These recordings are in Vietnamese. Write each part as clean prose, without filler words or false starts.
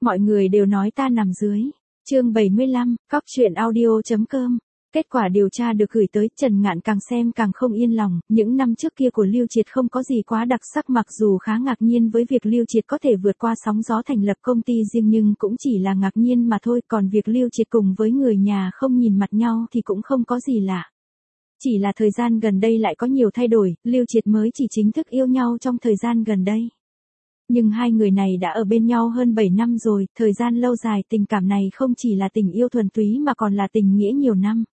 Mọi người đều nói ta nằm dưới. Chương 75, cóc truyện audio.com. Kết quả điều tra được gửi tới, Trần Ngạn càng xem càng không yên lòng, những năm trước kia của Lưu Triệt không có gì quá đặc sắc, mặc dù khá ngạc nhiên với việc Lưu Triệt có thể vượt qua sóng gió thành lập công ty riêng, nhưng cũng chỉ là ngạc nhiên mà thôi, còn việc Lưu Triệt cùng với người nhà không nhìn mặt nhau thì cũng không có gì lạ. Chỉ là thời gian gần đây lại có nhiều thay đổi, Lưu Triệt mới chỉ chính thức yêu nhau trong thời gian gần đây. Nhưng hai người này đã ở bên nhau hơn 7 năm rồi, thời gian lâu dài, tình cảm này không chỉ là tình yêu thuần túy mà còn là tình nghĩa nhiều năm.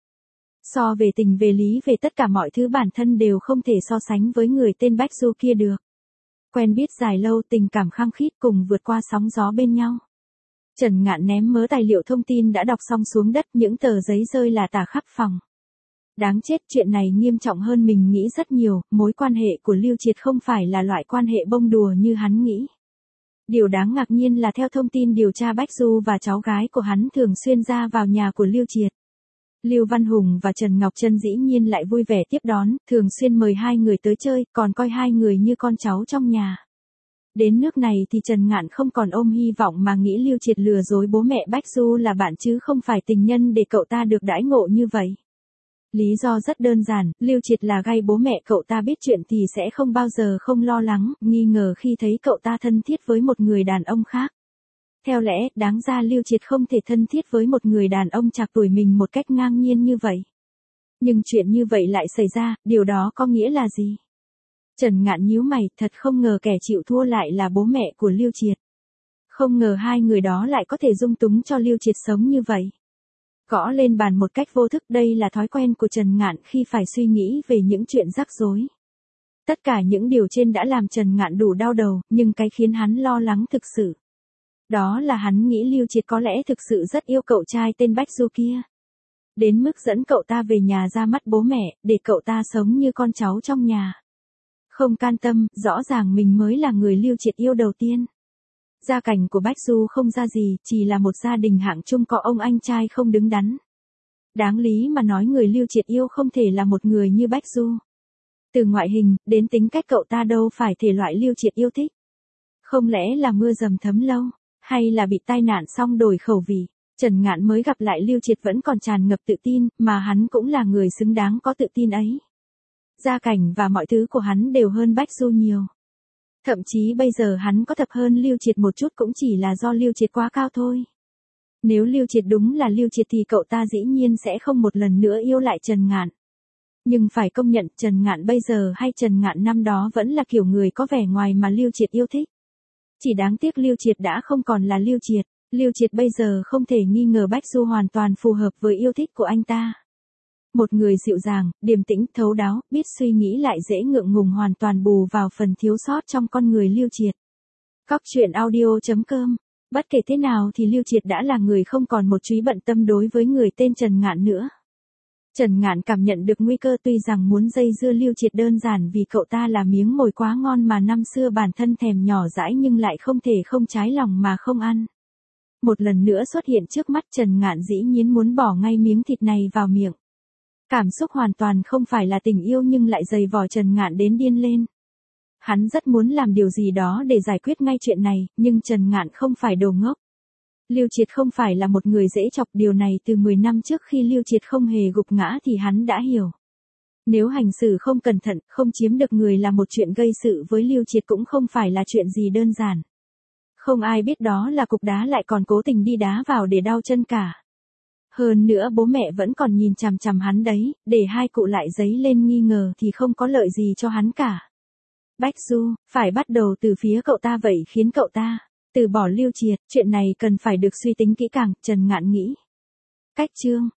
So về tình về lý về tất cả mọi thứ, bản thân đều không thể so sánh với người tên Bách Du kia được. Quen biết dài lâu, tình cảm khăng khít, cùng vượt qua sóng gió bên nhau. Trần Ngạn ném mớ tài liệu thông tin đã đọc xong xuống đất, những tờ giấy rơi là tả khắp phòng. Đáng chết, chuyện này nghiêm trọng hơn mình nghĩ rất nhiều, mối quan hệ của Lưu Triệt không phải là loại quan hệ bông đùa như hắn nghĩ. Điều đáng ngạc nhiên là theo thông tin điều tra, Bách Du và cháu gái của hắn thường xuyên ra vào nhà của Lưu Triệt. Lưu Văn Hùng và Trần Ngọc Trân dĩ nhiên lại vui vẻ tiếp đón, thường xuyên mời hai người tới chơi, còn coi hai người như con cháu trong nhà. Đến nước này thì Trần Ngạn không còn ôm hy vọng mà nghĩ Lưu Triệt lừa dối bố mẹ Bách Du là bạn chứ không phải tình nhân để cậu ta được đãi ngộ như vậy. Lý do rất đơn giản, Lưu Triệt là gay, bố mẹ cậu ta biết chuyện thì sẽ không bao giờ không lo lắng, nghi ngờ khi thấy cậu ta thân thiết với một người đàn ông khác. Theo lẽ, đáng ra Lưu Triệt không thể thân thiết với một người đàn ông trạc tuổi mình một cách ngang nhiên như vậy. Nhưng chuyện như vậy lại xảy ra, điều đó có nghĩa là gì? Trần Ngạn nhíu mày, thật không ngờ kẻ chịu thua lại là bố mẹ của Lưu Triệt. Không ngờ hai người đó lại có thể dung túng cho Lưu Triệt sống như vậy. Gõ lên bàn một cách vô thức, đây là thói quen của Trần Ngạn khi phải suy nghĩ về những chuyện rắc rối. Tất cả những điều trên đã làm Trần Ngạn đủ đau đầu, nhưng cái khiến hắn lo lắng thực sự. Đó là hắn nghĩ Lưu Triệt có lẽ thực sự rất yêu cậu trai tên Bách Du kia. Đến mức dẫn cậu ta về nhà ra mắt bố mẹ, để cậu ta sống như con cháu trong nhà. Không can tâm, rõ ràng mình mới là người Lưu Triệt yêu đầu tiên. Gia cảnh của Bách Du không ra gì, chỉ là một gia đình hạng trung có ông anh trai không đứng đắn. Đáng lý mà nói người Lưu Triệt yêu không thể là một người như Bách Du. Từ ngoại hình, đến tính cách cậu ta đâu phải thể loại Lưu Triệt yêu thích. Không lẽ là mưa dầm thấm lâu, hay là bị tai nạn xong đổi khẩu vị. Trần Ngạn mới gặp lại Lưu Triệt vẫn còn tràn ngập tự tin, mà hắn cũng là người xứng đáng có tự tin ấy. Gia cảnh và mọi thứ của hắn đều hơn Bách Du nhiều. Thậm chí bây giờ hắn có thập hơn Lưu Triệt một chút cũng chỉ là do Lưu Triệt quá cao thôi. Nếu Lưu Triệt đúng là Lưu Triệt thì cậu ta dĩ nhiên sẽ không một lần nữa yêu lại Trần Ngạn. Nhưng phải công nhận, Trần Ngạn bây giờ hay Trần Ngạn năm đó vẫn là kiểu người có vẻ ngoài mà Lưu Triệt yêu thích. Chỉ đáng tiếc Lưu Triệt đã không còn là Lưu Triệt. Lưu Triệt bây giờ không thể nghi ngờ Bách Du hoàn toàn phù hợp với yêu thích của anh ta. Một người dịu dàng, điềm tĩnh, thấu đáo, biết suy nghĩ lại dễ ngượng ngùng, hoàn toàn bù vào phần thiếu sót trong con người Lưu Triệt. Cóc truyện audio.com. Bất kể thế nào thì Lưu Triệt đã là người không còn một chút bận tâm đối với người tên Trần Ngạn nữa. Trần Ngạn cảm nhận được nguy cơ, tuy rằng muốn dây dưa Lưu Triệt đơn giản vì cậu ta là miếng mồi quá ngon mà năm xưa bản thân thèm nhỏ dãi, nhưng lại không thể không trái lòng mà không ăn. Một lần nữa xuất hiện trước mắt, Trần Ngạn dĩ nhiên muốn bỏ ngay miếng thịt này vào miệng. Cảm xúc hoàn toàn không phải là tình yêu nhưng lại dày vò Trần Ngạn đến điên lên. Hắn rất muốn làm điều gì đó để giải quyết ngay chuyện này, nhưng Trần Ngạn không phải đồ ngốc. Lưu Triệt không phải là một người dễ chọc, điều này từ 10 năm trước khi Lưu Triệt không hề gục ngã thì hắn đã hiểu. Nếu hành xử không cẩn thận, không chiếm được người là một chuyện gây sự với Lưu Triệt cũng không phải là chuyện gì đơn giản. Không ai biết đó là cục đá lại còn cố tình đi đá vào để đau chân cả. Hơn nữa bố mẹ vẫn còn nhìn chằm chằm hắn đấy, để hai cụ lại dấy lên nghi ngờ thì không có lợi gì cho hắn cả. Bách Du, phải bắt đầu từ phía cậu ta, vậy khiến cậu ta từ bỏ Lưu Triệt, chuyện này cần phải được suy tính kỹ càng, Trần Ngạn nghĩ. Cách chương